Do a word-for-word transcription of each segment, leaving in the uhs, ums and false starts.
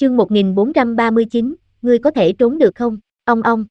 Chương một nghìn bốn trăm ba mươi chín, ngươi có thể trốn được không? Ong ong.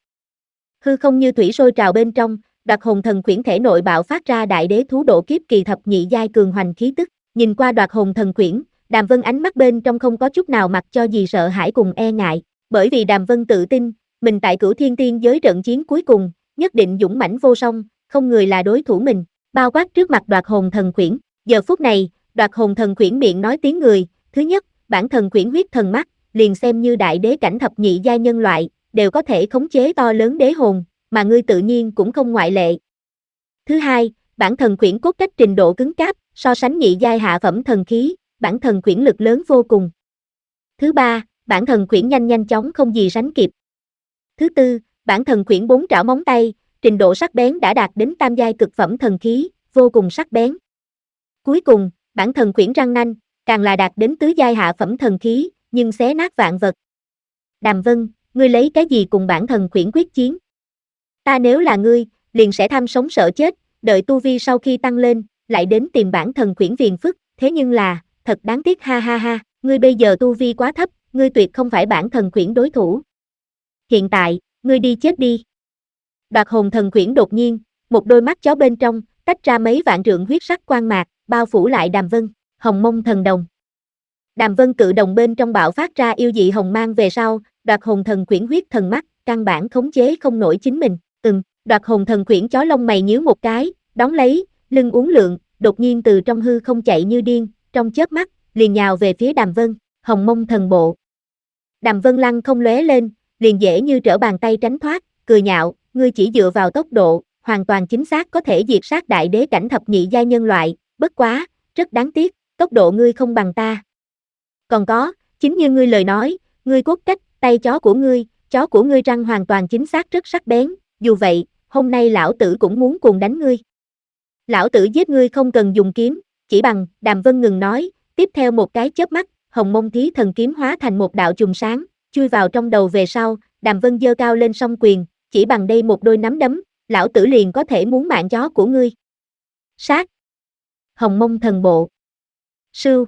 Hư không như thủy sôi trào bên trong, Đoạt Hồn Thần Quyển thể nội bạo phát ra đại đế thú độ kiếp kỳ thập nhị giai cường hoành khí tức, nhìn qua Đoạt Hồn Thần Quyển, Đàm Vân ánh mắt bên trong không có chút nào mặc cho gì sợ hãi cùng e ngại, bởi vì Đàm Vân tự tin, mình tại Cửu Thiên Tiên giới trận chiến cuối cùng, nhất định dũng mãnh vô song, không người là đối thủ mình. Bao quát trước mặt Đoạt Hồn Thần Quyển, giờ phút này, Đoạt Hồn Thần Quyển miệng nói tiếng người, thứ nhất, bản thần quyển huyết thần mắt, liền xem như đại đế cảnh thập nhị giai nhân loại, đều có thể khống chế to lớn đế hồn, mà ngươi tự nhiên cũng không ngoại lệ. Thứ hai, bản thần quyển cốt cách trình độ cứng cáp, so sánh nhị giai hạ phẩm thần khí, bản thần quyển lực lớn vô cùng. Thứ ba, bản thần quyển nhanh nhanh chóng không gì sánh kịp. Thứ tư, bản thần quyển bốn trảo móng tay, trình độ sắc bén đã đạt đến tam giai cực phẩm thần khí, vô cùng sắc bén. Cuối cùng, bản thần quyển răng nanh, càng là đạt đến tứ giai hạ phẩm thần khí, nhưng xé nát vạn vật. Đàm Vân, ngươi lấy cái gì cùng bản thần quyển quyết chiến? Ta nếu là ngươi, liền sẽ tham sống sợ chết, đợi tu vi sau khi tăng lên, lại đến tìm bản thần quyển phiền phức, thế nhưng là, thật đáng tiếc ha ha ha, ngươi bây giờ tu vi quá thấp, ngươi tuyệt không phải bản thần quyển đối thủ. Hiện tại, ngươi đi chết đi. Đoạt Hồn Thần Quyển đột nhiên, một đôi mắt chó bên trong, tách ra mấy vạn trượng huyết sắc quang mạc, bao phủ lại Đàm Vân. Hồng Mông Thần Đồng. Đàm Vân cự đồng bên trong bạo phát ra yêu dị hồng mang về sau, Đoạt Hồn Thần Quyển huyết thần mắt, căn bản khống chế không nổi chính mình. Ừm, Đoạt Hồn Thần Quyển chó lông mày nhíu một cái, đón lấy, lưng uốn lượn, đột nhiên từ trong hư không chạy như điên, trong chớp mắt, liền nhào về phía Đàm Vân. Hồng Mông Thần Bộ. Đàm Vân lăng không lóe lên, liền dễ như trở bàn tay tránh thoát, cười nhạo, ngươi chỉ dựa vào tốc độ, hoàn toàn chính xác có thể diệt sát đại đế cảnh thập nhị giai nhân loại, bất quá, rất đáng tiếc, tốc độ ngươi không bằng ta. Còn có, chính như ngươi lời nói, ngươi cốt cách, tay chó của ngươi, chó của ngươi răng hoàn toàn chính xác rất sắc bén, dù vậy, hôm nay lão tử cũng muốn cùng đánh ngươi. Lão tử giết ngươi không cần dùng kiếm, chỉ bằng, Đàm Vân ngừng nói, tiếp theo một cái chớp mắt, Hồng Mông Thí Thần Kiếm hóa thành một đạo chùm sáng, chui vào trong đầu về sau, Đàm Vân giơ cao lên song quyền, chỉ bằng đây một đôi nắm đấm, lão tử liền có thể muốn mạng chó của ngươi. Sát. Hồng Mông Thần Bộ. Sưu.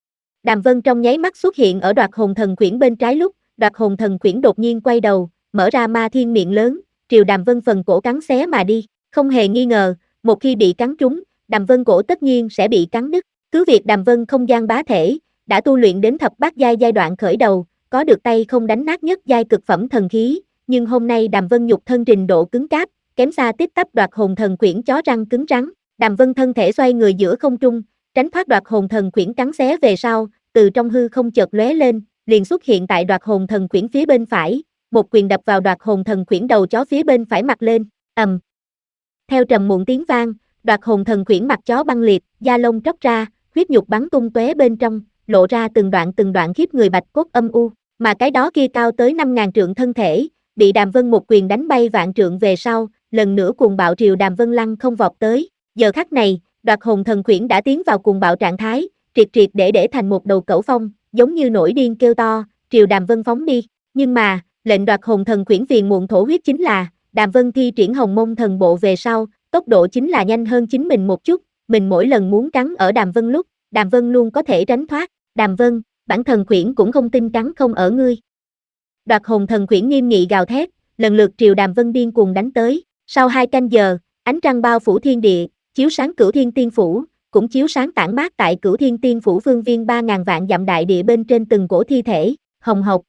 Đàm Vân trong nháy mắt xuất hiện ở Đoạt Hồn Thần Quyển bên trái lúc, Đoạt Hồn Thần Quyển đột nhiên quay đầu, mở ra ma thiên miệng lớn, triều Đàm Vân phần cổ cắn xé mà đi, không hề nghi ngờ, một khi bị cắn trúng, Đàm Vân cổ tất nhiên sẽ bị cắn đứt. Cứ việc Đàm Vân không gian bá thể, đã tu luyện đến thập bát giai giai đoạn khởi đầu, có được tay không đánh nát nhất giai cực phẩm thần khí, nhưng hôm nay Đàm Vân nhục thân trình độ cứng cáp, kém xa tiếp tắp Đoạt Hồn Thần Quyển chó răng cứng rắn. Đàm Vân thân thể xoay người giữa không trung, tránh thoát Đoạt Hồn Thần Quyển cắn xé về sau, từ trong hư không chợt lóe lên, liền xuất hiện tại Đoạt Hồn Thần Quyển phía bên phải, một quyền đập vào Đoạt Hồn Thần Quyển đầu chó phía bên phải mặt lên, ầm. Theo trầm muộn tiếng vang, Đoạt Hồn Thần Quyển mặt chó băng liệt, da lông tróc ra, huyết nhục bắn tung tóe bên trong, lộ ra từng đoạn từng đoạn khiếp người bạch cốt âm u, mà cái đó kia cao tới năm ngàn trượng thân thể, bị Đàm Vân một quyền đánh bay vạn trượng về sau, lần nữa cuồng bạo triều Đàm Vân lăng không vọt tới. Giờ khắc này, Đoạt Hồn Thần Quyển đã tiến vào cuồng bạo trạng thái, triệt triệt để để thành một đầu cẩu phong, giống như nổi điên kêu to, triều Đàm Vân phóng đi. Nhưng mà, lệnh Đoạt Hồn Thần Quyển phiền muộn thổ huyết chính là, Đàm Vân thi triển Hồng Mông Thần Bộ về sau, tốc độ chính là nhanh hơn chính mình một chút, mình mỗi lần muốn cắn ở Đàm Vân lúc, Đàm Vân luôn có thể tránh thoát. Đàm Vân, bản thần quyển cũng không tin cắn không ở ngươi. Đoạt Hồn Thần Quyển nghiêm nghị gào thét, lần lượt triều Đàm Vân điên cuồng đánh tới. Sau hai canh giờ, ánh trăng bao phủ thiên địa, chiếu sáng Cửu Thiên Tiên Phủ, cũng chiếu sáng tản mát tại Cửu Thiên Tiên Phủ phương viên ba ngàn vạn dặm đại địa bên trên từng cổ thi thể, hồng hộc.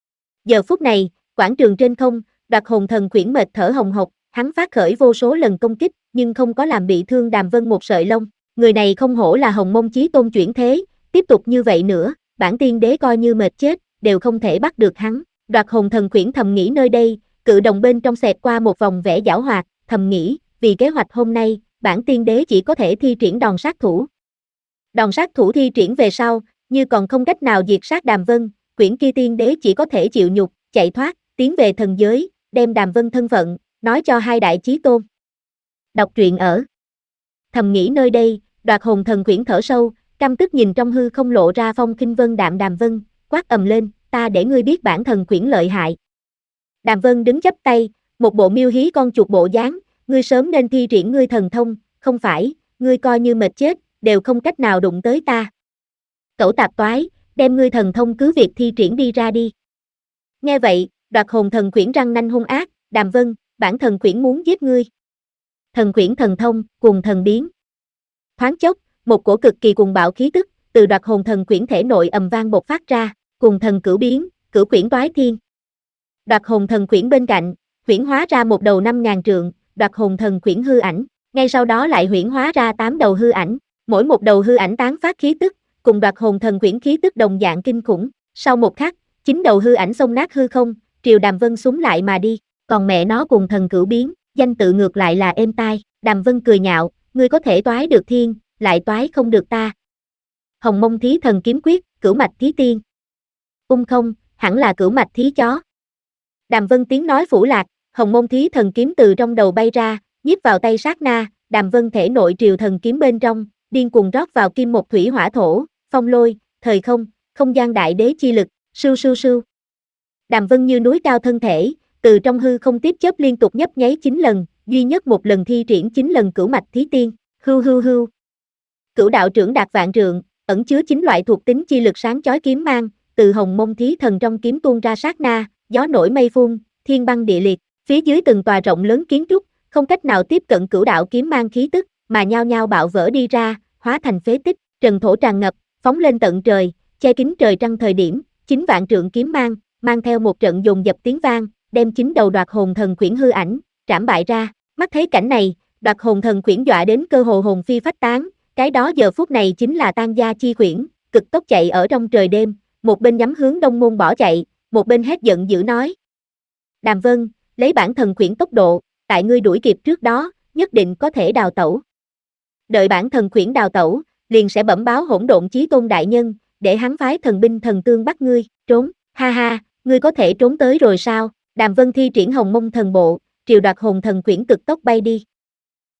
Giờ phút này, quảng trường trên không, Đoạt Hồn Thần Quyển mệt thở hồng hộc, hắn phát khởi vô số lần công kích, nhưng không có làm bị thương Đàm Vân một sợi lông. Người này không hổ là Hồng Mông Chí Tôn chuyển thế, tiếp tục như vậy nữa, bản tiên đế coi như mệt chết, đều không thể bắt được hắn. Đoạt Hồn Thần Quyển thầm nghĩ nơi đây, cự đồng bên trong xẹt qua một vòng vẻ giảo hoạt, thầm nghĩ, vì kế hoạch hôm nay, bản tiên đế chỉ có thể thi triển đòn sát thủ. Đòn sát thủ thi triển về sau, như còn không cách nào diệt sát Đàm Vân, quyển kia tiên đế chỉ có thể chịu nhục, chạy thoát, tiến về thần giới, đem Đàm Vân thân phận, nói cho hai đại chí tôn. Đọc truyện ở. Thầm nghĩ nơi đây, Đoạt Hồn Thần Quyển thở sâu, căm tức nhìn trong hư không lộ ra phong khinh vân đạm Đàm Vân, quát ầm lên, ta để ngươi biết bản thần quyển lợi hại. Đàm Vân đứng chắp tay, một bộ miêu hí con chuột bộ dáng, ngươi sớm nên thi triển ngươi thần thông, không phải, ngươi coi như mệt chết, đều không cách nào đụng tới ta. Cẩu tạp toái, đem ngươi thần thông cứ việc thi triển đi ra đi. Nghe vậy, Đoạt hồn thần quyển răng nanh hung ác, Đàm Vân, bản thần quyển muốn giết ngươi. Thần quyển thần thông, cùng thần biến. Thoáng chốc, một cổ cực kỳ cuồng bạo khí tức, từ Đoạt hồn thần quyển thể nội ầm vang bộc phát ra, cùng thần cửu biến, cửu quyển toái thiên. Đoạt hồn thần quyển bên cạnh, huyễn hóa ra một đầu năm ngàn trượng, Đoạt hồn thần quyển hư ảnh, ngay sau đó lại huyễn hóa ra tám đầu hư ảnh, mỗi một đầu hư ảnh tán phát khí tức, cùng Đoạt hồn thần quyển khí tức đồng dạng kinh khủng. Sau một khắc, chín đầu hư ảnh xông nát hư không, triều Đàm Vân súng lại mà đi, còn mẹ nó cùng thần cửu biến, danh tự ngược lại là êm tai. Đàm Vân cười nhạo, ngươi có thể toái được thiên, lại toái không được ta. Hồng Mông Thí Thần Kiếm Quyết, Cửu Mạch Thí Tiên. Ung không, hẳn là Cửu Mạch Thí Chó. Đàm Vân tiếng nói phủ lạc, Hồng Mông Thí Thần Kiếm từ trong đầu bay ra, nhiếp vào tay sát na, Đàm Vân thể nội triều thần kiếm bên trong, điên cuồng rót vào kim một thủy hỏa thổ, phong lôi, thời không, không gian đại đế chi lực, sưu sưu sưu. Đàm Vân như núi cao thân thể, từ trong hư không tiếp chớp liên tục nhấp nháy chín lần, duy nhất một lần thi triển chín lần Cửu Mạch Thí Tiên, hưu hưu hưu. Cửu đạo trưởng đạt vạn trượng, ẩn chứa chín loại thuộc tính chi lực sáng chói kiếm mang, từ Hồng Mông Thí Thần trong kiếm tuôn ra sát na, gió nổi mây phun, thiên băng địa liệt, phía dưới từng tòa rộng lớn kiến trúc, không cách nào tiếp cận cửu đạo kiếm mang khí tức, mà nhao nhao bạo vỡ đi ra, hóa thành phế tích, trần thổ tràn ngập, phóng lên tận trời, che kín trời trăng thời điểm, chín vạn trượng kiếm mang, mang theo một trận dồn dập tiếng vang, đem chín đầu Đoạt hồn thần quyển hư ảnh, trảm bại ra. Mắt thấy cảnh này, Đoạt hồn thần quyển dọa đến cơ hồ hồn phi phách tán, cái đó giờ phút này chính là Tan Gia chi quyển, cực tốc chạy ở trong trời đêm, một bên nhắm hướng đông môn bỏ chạy, một bên hét giận dữ nói. Đàm Vân, lấy bản thần quyển tốc độ, tại ngươi đuổi kịp trước đó, nhất định có thể đào tẩu. Đợi bản thần quyển đào tẩu, liền sẽ bẩm báo Hỗn Độn Chí Tôn đại nhân, để hắn phái thần binh thần tương bắt ngươi, trốn, ha ha, ngươi có thể trốn tới rồi sao? Đàm Vân thi triển Hồng Mông thần bộ, triều Đoạt hồn thần quyển cực tốc bay đi,